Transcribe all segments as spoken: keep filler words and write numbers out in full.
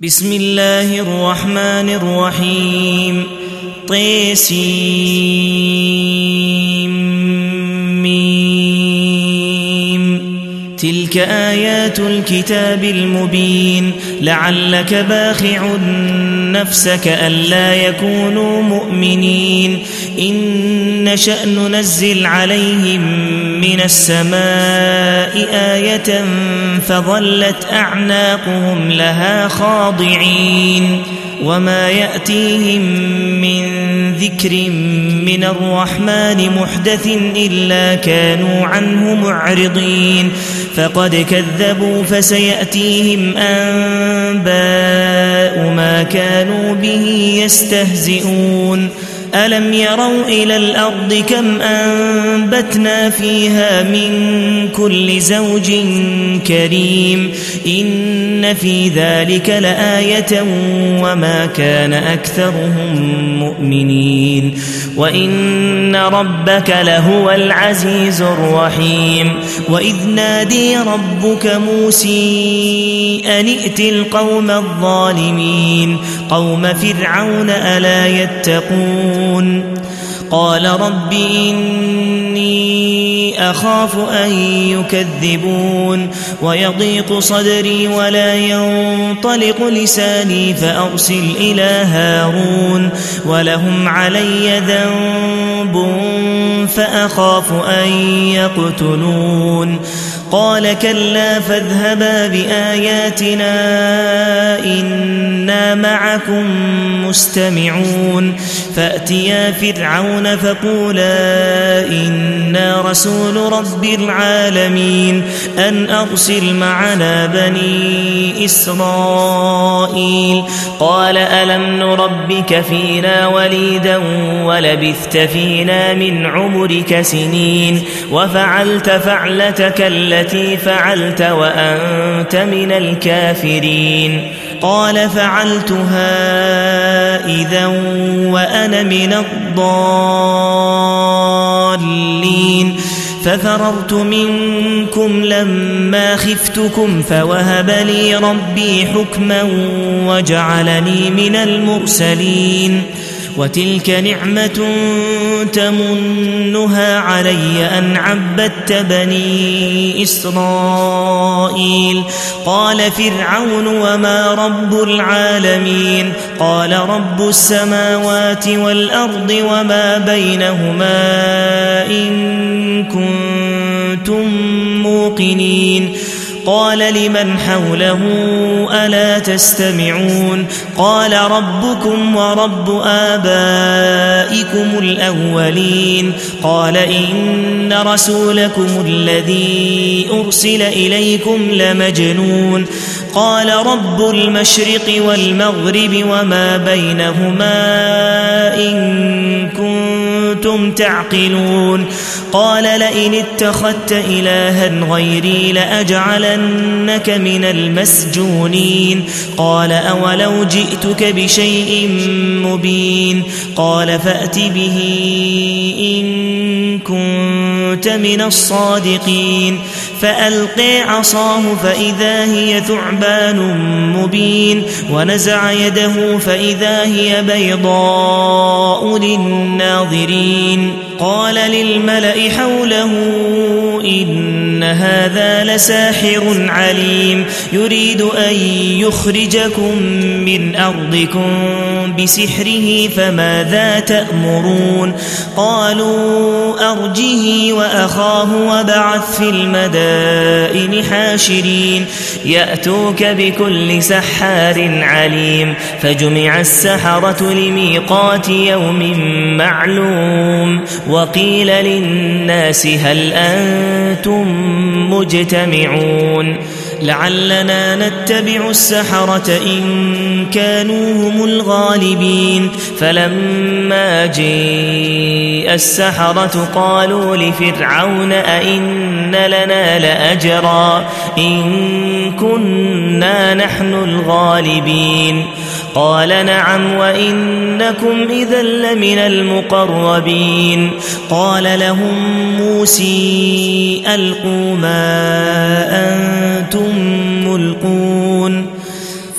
بسم الله الرحمن الرحيم. طيسيم. تلك آيات الكتاب المبين. لعلك باخع نفسك ألا يكونوا مؤمنين. إن نشأ ننزل عليهم من السماء آية فظلت أعناقهم لها خاضعين وما يأتيهم من ذكر من الرحمن محدث إلا كانوا عنه معرضين. فقد كذبوا فسيأتيهم أنباء ما كانوا به يستهزئون. ألم يروا إلى الأرض كم أنبتنا فيها من كل زوج كريم. إن في ذلك لآية وما كان أكثرهم مؤمنين وإن ربك لهو العزيز الرحيم. وإذ نادي ربك موسى أن ائت القوم الظالمين قوم فرعون ألا يتقون. قال رب إني أخاف أن يكذبون ويضيق صدري ولا ينطلق لساني فأرسل إلى هارون ولهم علي ذنب فأخاف أن يقتلون. قال كلا فاذهبا بآياتنا إنا معكم مستمعون. فأتيا فرعون فقولا إنا رسول رب العالمين أن أرسل معنا بني إسرائيل. قال ألم نربك فينا وليدا ولبثت فينا من عمرك سنين وفعلت فعلتك التي فعلت وأنت من الكافرين. قال فعلتها إذا وأنا من الضالين ففررت منكم لما خفتكم فوهب لي ربي حكما وجعلني من المرسلين. وتلك نعمة تمنها علي أن عبدت بني إسرائيل. قال فرعون وما رب العالمين. قال رب السماوات والأرض وما بينهما إن كنتم موقنين. قال لمن حوله ألا تستمعون. قال ربكم ورب آبائكم الأولين. قال إن رسولكم الذي أرسل إليكم لمجنون. قال رب المشرق والمغرب وما بينهما إن كنتم تعقلون. قال لئن اتخذت إلها غيري لأجعلنك من المسجونين. قال أولو جئتك بشيء مبين. قال فأت به إن كنت من الصادقين. فألقي عصاه فإذا هي ثعبان مبين ونزع يده فإذا هي بيضاء للناظرين. قال للملأ حوله إن هذا لساحر عليم يريد أن يخرجكم من أرضكم بسحره فماذا تأمرون. قالوا أرجه وأخاه وابعث في المدائن حاشرين يأتوك بكل سحار عليم. فجمع السحرة لميقات يوم معلوم. وقيل للناس هل أنتم مجتمعون لعلنا نتبع السحرة إن كانوا هم الغالبين. فلما جاء السحرة قالوا لفرعون أئن لنا لأجرا إن كنا نحن الغالبين. قال نعم وإنكم إذا لمن المقربين. قال لهم موسى ألقوا ما أنتم ملقون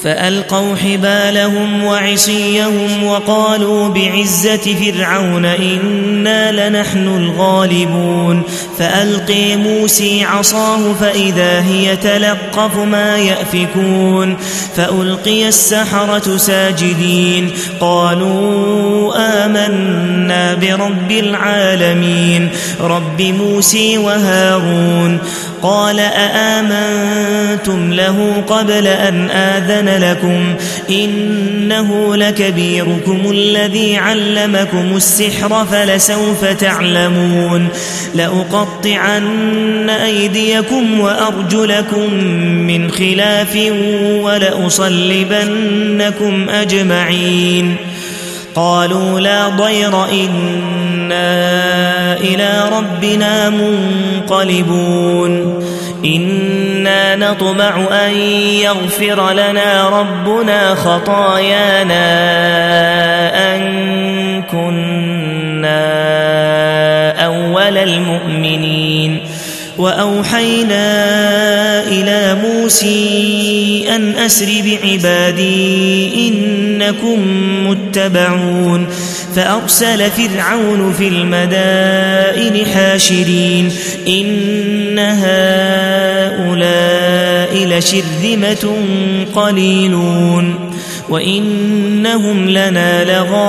فألقوا حبالهم وعصيهم وقالوا بعزة فرعون إنا لنحن الغالبون فألقي موسى عصاه فإذا هي تلقف ما يأفكون فألقي السحرة ساجدين قالوا آمنا برب العالمين رب موسى وهارون قال أآمنتم له قبل أن آذن لكم إنه لكبيركم الذي علمكم السحر فلسوف تعلمون لأقطعن أيديكم وأرجلكم من خلاف ولأصلبنكم أجمعين قالوا لا ضير إنا إلى ربنا منقلبون إنا نطمع أن يغفر لنا ربنا خطايانا أن كنا أول المؤمنين وأوحينا إلى موسى أن أسر بعبادي إنكم متبعون فأرسل فرعون في المدائن حاشرين إن هؤلاء لشرذمة قليلون وإنهم لنا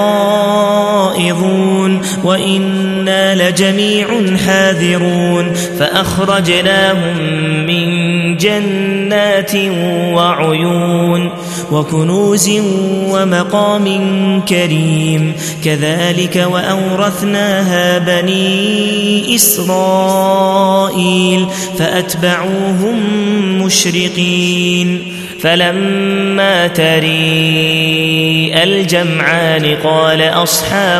لغائظون وإنا لجميع حاذرون فأخرجناهم من جنات وعيون وكنوز ومقام كريم كذلك وأورثناها بني إسرائيل فأتبعوهم مشرقين فلما تري الجمعان قال أصحاب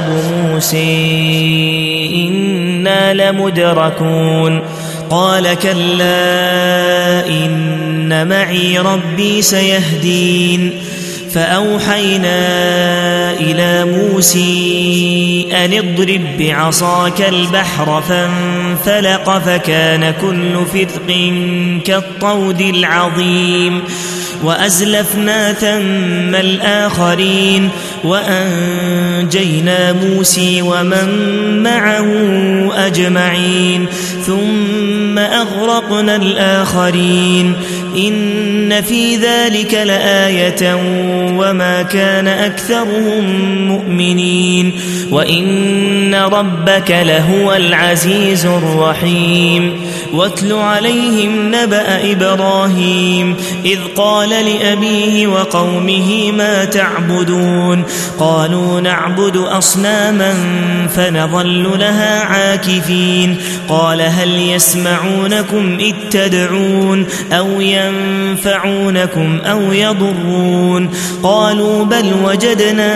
موسى إنا لمدركون قال كلا إن معي ربي سيهدين فأوحينا إلى موسى أن اضرب بعصاك البحر فانفلق فكان كل فرق كالطود العظيم وأزلفنا ثم الآخرين وأنجينا موسى ومن معه أجمعين ثم أغرقنا الآخرين إن في ذلك لآية وما كان أكثرهم مؤمنين وإن ربك لهو العزيز الرحيم واتل عليهم نبأ إبراهيم إذ قال لأبيه وقومه ما تعبدون قالوا نعبد أصناما فنظل لها عاكفين قال هل يسمعونكم إذ تدعون أو ينفعونكم أو يضرون قالوا بل وجدنا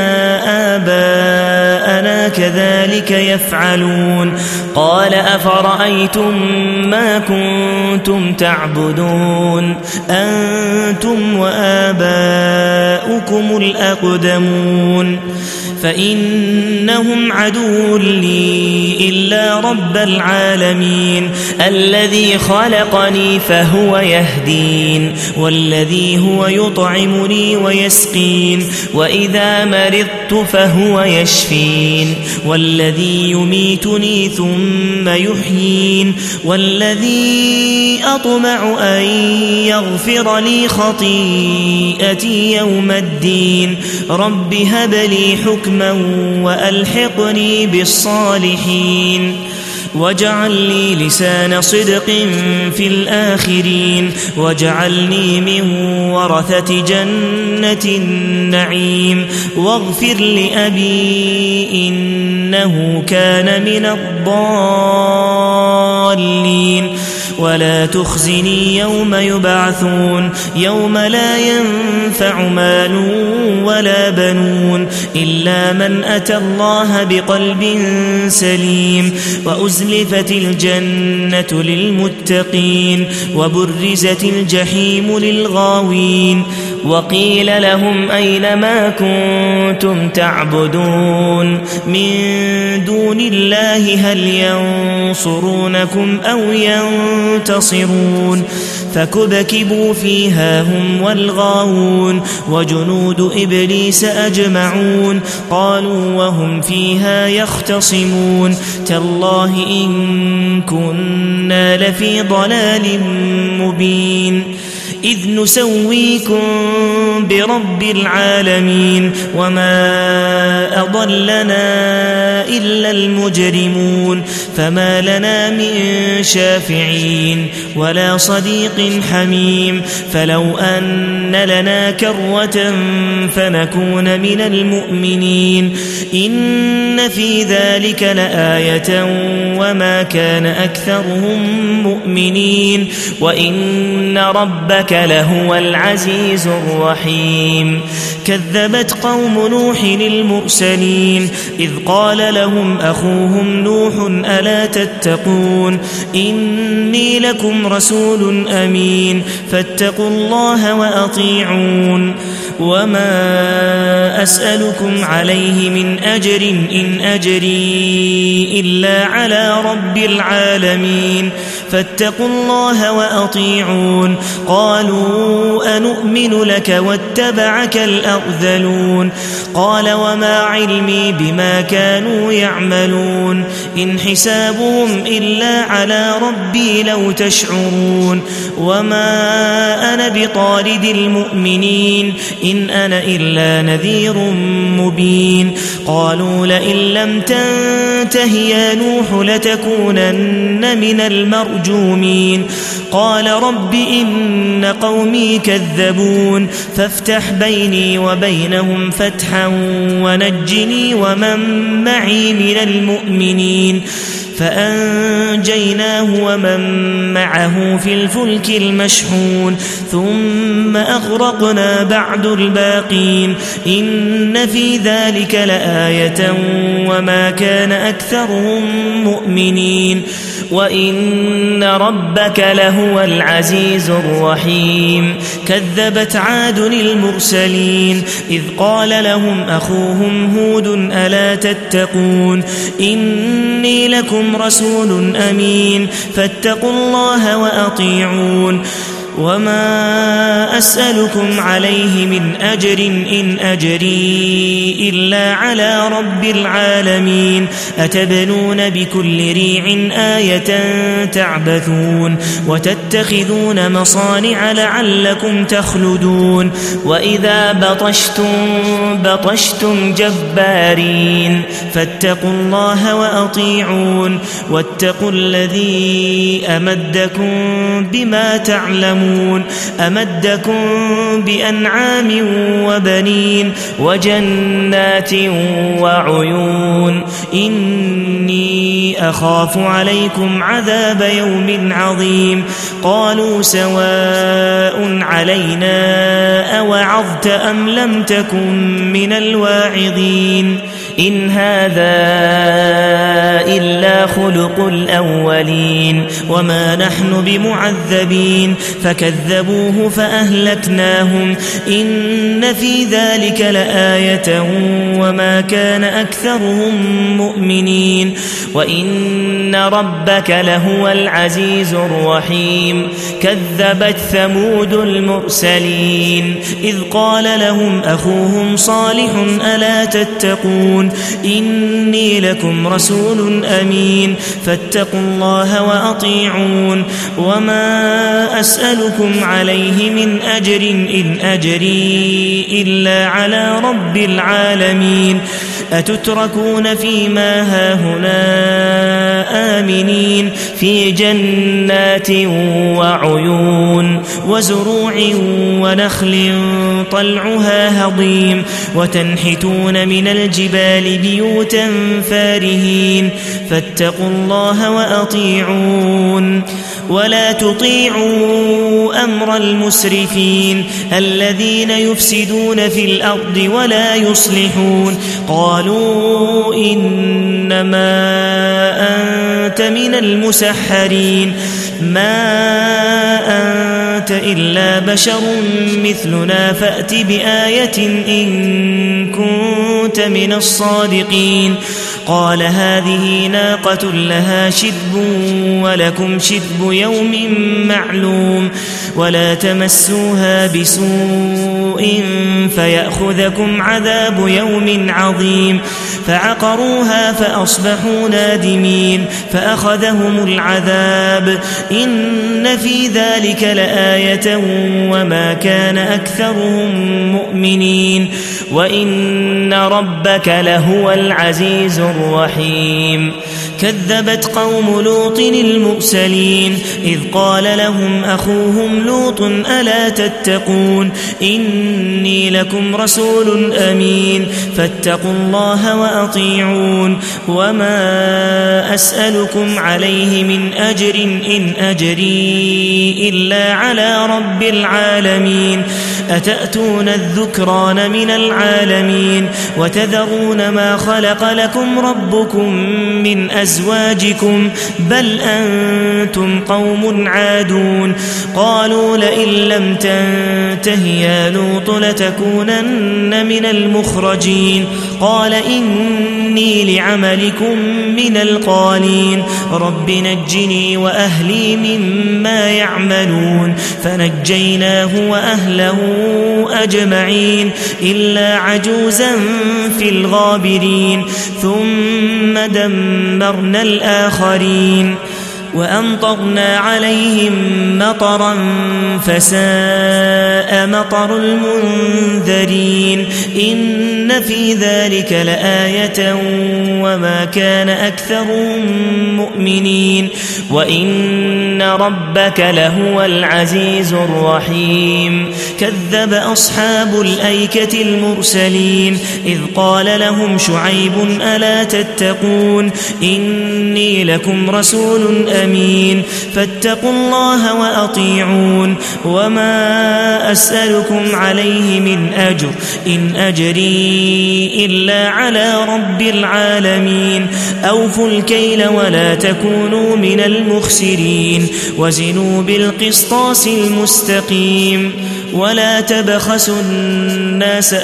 آباءنا كذلك يفعلون قال أفرأيتم ما كنتم تعبدون أنتم وآباؤكم الأقدمون فإنهم عدو لي إلا رب العالمين الذي خلقني فهو يهدين والذي هو يطعمني ويسقين وإذا مرضت فهو يشفين والذي يميتني ثم يحيين والذي أطمع أن يغفر لي خطيئتي يوم الدين رب هب لي حكما وألحقني بالصالحين واجعل لي لسان صدق في الآخرين واجعلني من ورثة جنة النعيم واغفر لأبي إنه كان من الضالين ولا تخزني يوم يبعثون يوم لا ينفع مال ولا بنون إلا من أتى الله بقلب سليم وأزلفت الجنة للمتقين وبرزت الجحيم للغاوين وقيل لهم أين ما كنتم تعبدون من دون الله هل ينصرونكم أو ينتصرون فكبكبوا فيها هم والغاوون وجنود إبليس أجمعون قالوا وهم فيها يختصمون تالله إن كنا لفي ضلال مبين إذ نسويكم برب العالمين وما أضلنا إلا المجرمون فما لنا من شافعين ولا صديق حميم فلو أن لنا كروة فنكون من المؤمنين إن في ذلك لآية وما كان أكثرهم مؤمنين وإن ربك لهو العزيز الرحيم كذبت قوم نوح المرسلين إذ قال لهم أخوهم نوح ألا تتقون إني لكم رسول أمين فاتقوا الله وأطيعون وما أسألكم عليه من أجر إن أجري إلا على رب العالمين فاتقوا الله وأطيعون قالوا أنؤمن لك واتبعك الأرذلون قال وما علمي بما كانوا يعملون إن حسابهم إلا على ربي لو تشعرون وما أنا بطارد المؤمنين إن أنا إلا نذير مبين قالوا لئن لم تنته يا نوح لتكونن من المرجومين قال رب إن قومي كذبون فافتح بيني وبينهم فتحا ونجني ومن معي من المؤمنين فأنجيناه ومن معه في الفلك المشحون ثم أغرقنا بعد الباقين إن في ذلك لآية وما كان أكثرهم مؤمنين وإن ربك لهو العزيز الرحيم كذبت عاد المرسلين إذ قال لهم أخوهم هود ألا تتقون إني لكم رسول أمين فاتقوا الله وأطيعون وما أسألكم عليه من أجر إن أجري إلا على رب العالمين أتبنون بكل ريع آية تعبثون وتتخذون مصانع لعلكم تخلدون وإذا بطشتم بطشتم جبارين فاتقوا الله وأطيعون واتقوا الذي أمدكم بما تعلمون أمدكم بأنعام وبنين وجنات وعيون إني أخاف عليكم عذاب يوم عظيم قالوا سواء علينا أوعظت أم لم تكن من الواعظين إن هذا إلا خلق الأولين وما نحن بمعذبين فكذبوه فأهلكناهم إن في ذلك لآية وما كان أكثرهم مؤمنين وإن ربك لهو العزيز الرحيم كذبت ثمود المرسلين إذ قال لهم أخوهم صالح ألا تتقون إني لكم رسول أمين فاتقوا الله وأطيعون وما أسألكم عليه من أجر إن أجري إلا على رب العالمين أتتركون فيما هاهنا آمنين في جنات وعيون وزروع ونخل طلعها هضيم وتنحتون من الجبال بيوتا فارهين فاتقوا الله وأطيعون ولا تطيعوا أمر المسرفين الذين يفسدون في الأرض ولا يصلحون قالوا إنما أنت من المسحرين ما أنت أنت إلا بشر مثلنا فأت بآية إن كنت من الصادقين قال هذه ناقة لها شرب ولكم شرب يوم معلوم ولا تمسوها بسوء فيأخذكم عذاب يوم عظيم فعقروها فأصبحوا نادمين فأخذهم العذاب إن في ذلك لآية وما كان أكثرهم مؤمنين وإن ربك لهو العزيز الرحيم كذبت قوم لوط المرسلين إذ قال لهم أخوهم لوط ألا تتقون إني لكم رسول أمين فاتقوا الله وأطيعون وما أسألكم عليه من أجر إن أجري إلا على رب العالمين أتأتون الذكران من العالمين وتذرون ما خلق لكم ربكم من أزواجكم بل أنتم قوم عادون قالوا لئن لم تنته يا لوط لتكونن من المخرجين قال إني لعملكم من القالين رب نجني وأهلي مما يعملون فنجيناه وأهله أجمعين إلا عجوزا في الغابرين ثم دمرنا الآخرين وأمطرنا عليهم مطرا فساء مطر المنذرين إن في ذلك لآية وما كان أكثرهم مؤمنين وإن ربك لهو العزيز الرحيم كذب أصحاب الأيكة المرسلين إذ قال لهم شعيب ألا تتقون إني لكم رسول أمين فاتقوا الله وأطيعون وما أسألكم عليه من أجر إن أجري إلا على رب العالمين أوفوا الكيل ولا تكونوا من المخسرين وزنوا بالقسطاس المستقيم ولا تبخسوا الناس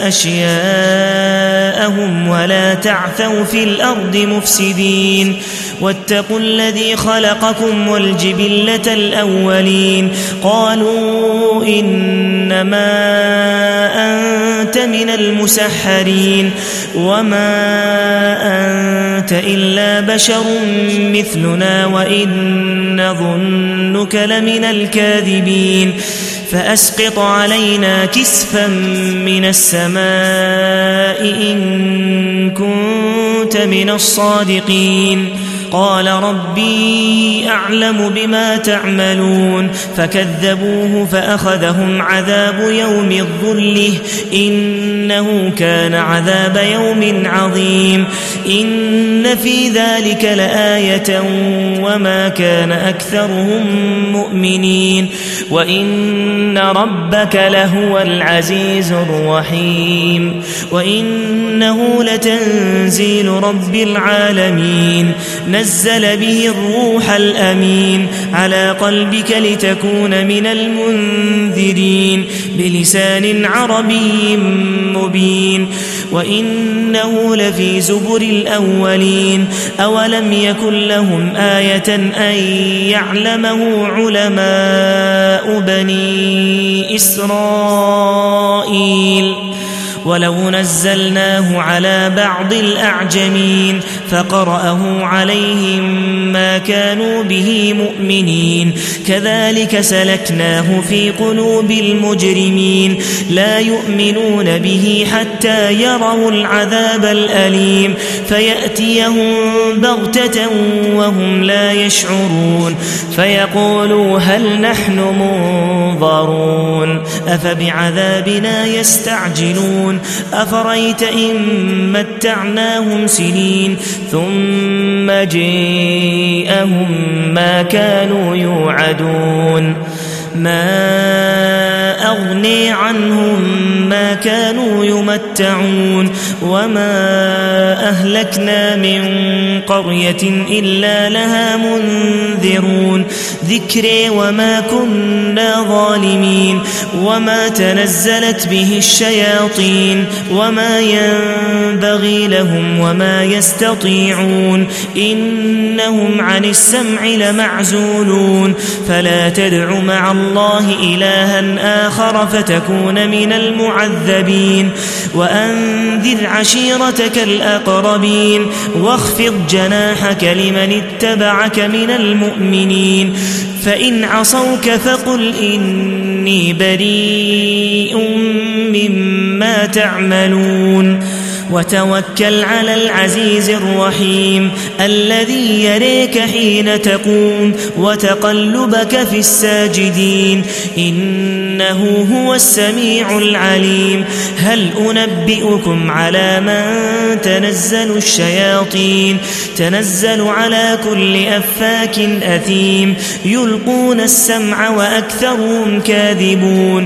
أشياءهم ولا تعثوا في الأرض مفسدين واتقوا الذي خلقكم والجبلة الأولين قالوا إنما أنت من المسحرين وما أنت إلا بشر مثلنا وإن نظنك لمن الكاذبين فأسقط علينا كسفا من السماء إن كنت من الصادقين قال ربي أعلم بما تعملون فكذبوه فأخذهم عذاب يوم الظله إنه كان عذاب يوم عظيم إن في ذلك لآية وما كان أكثرهم مؤمنين وإن ربك لهو العزيز الرحيم وإنه لتنزيل رب العالمين نزل به الروح الأمين على قلبك لتكون من المنذرين بلسان عربي مبين وإنه لفي زبر الأولين أولم يكن لهم آية أن يعلمه علماء بني إسرائيل ولو نزلناه على بعض الأعجمين فقرأه عليهم ما كانوا به مؤمنين كذلك سلكناه في قلوب المجرمين لا يؤمنون به حتى يروا العذاب الأليم فيأتيهم بغتة وهم لا يشعرون فيقولوا هل نحن منظرون أفبعذابنا يستعجلون أفرأيت إن متعناهم سنين ثم جاءهم ما كانوا يوعدون ما أغني عنهم ما كانوا يمتعون وما أهلكنا من قرية إلا لها منذرون ذكري وما كنا ظالمين وما تنزلت به الشياطين وما ينبغي لهم وما يستطيعون إنهم عن السمع لمعزولون فلا تدع مع الله إلها آخر فتكون من المعذبين وأنذر عشيرتك الأقربين واخفض جناحك لمن اتبعك من المؤمنين فإن عصوك فقل إني بريء مما تعملون وتوكل على العزيز الرحيم الذي يريك حين تقوم وتقلبك في الساجدين إنه هو السميع العليم هل أنبئكم على من تنزل الشياطين تنزل على كل أفاك أثيم يلقون السمع وأكثرهم كاذبون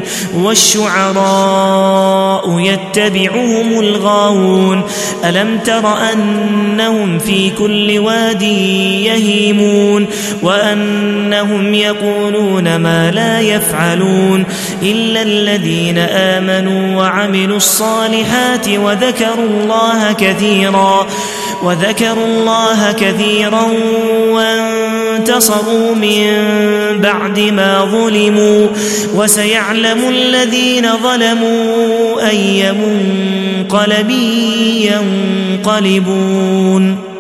والشعراء يتبعهم الغاوون ألم تر أنهم في كل واد يهيمون وأنهم يقولون ما لا يفعلون إلا الذين آمنوا وعملوا الصالحات وذكروا الله كثيرا وذكروا الله كثيرا وانتصروا من بعد ما ظلموا وسيعلم الذين ظلموا أي منقلب ينقلبون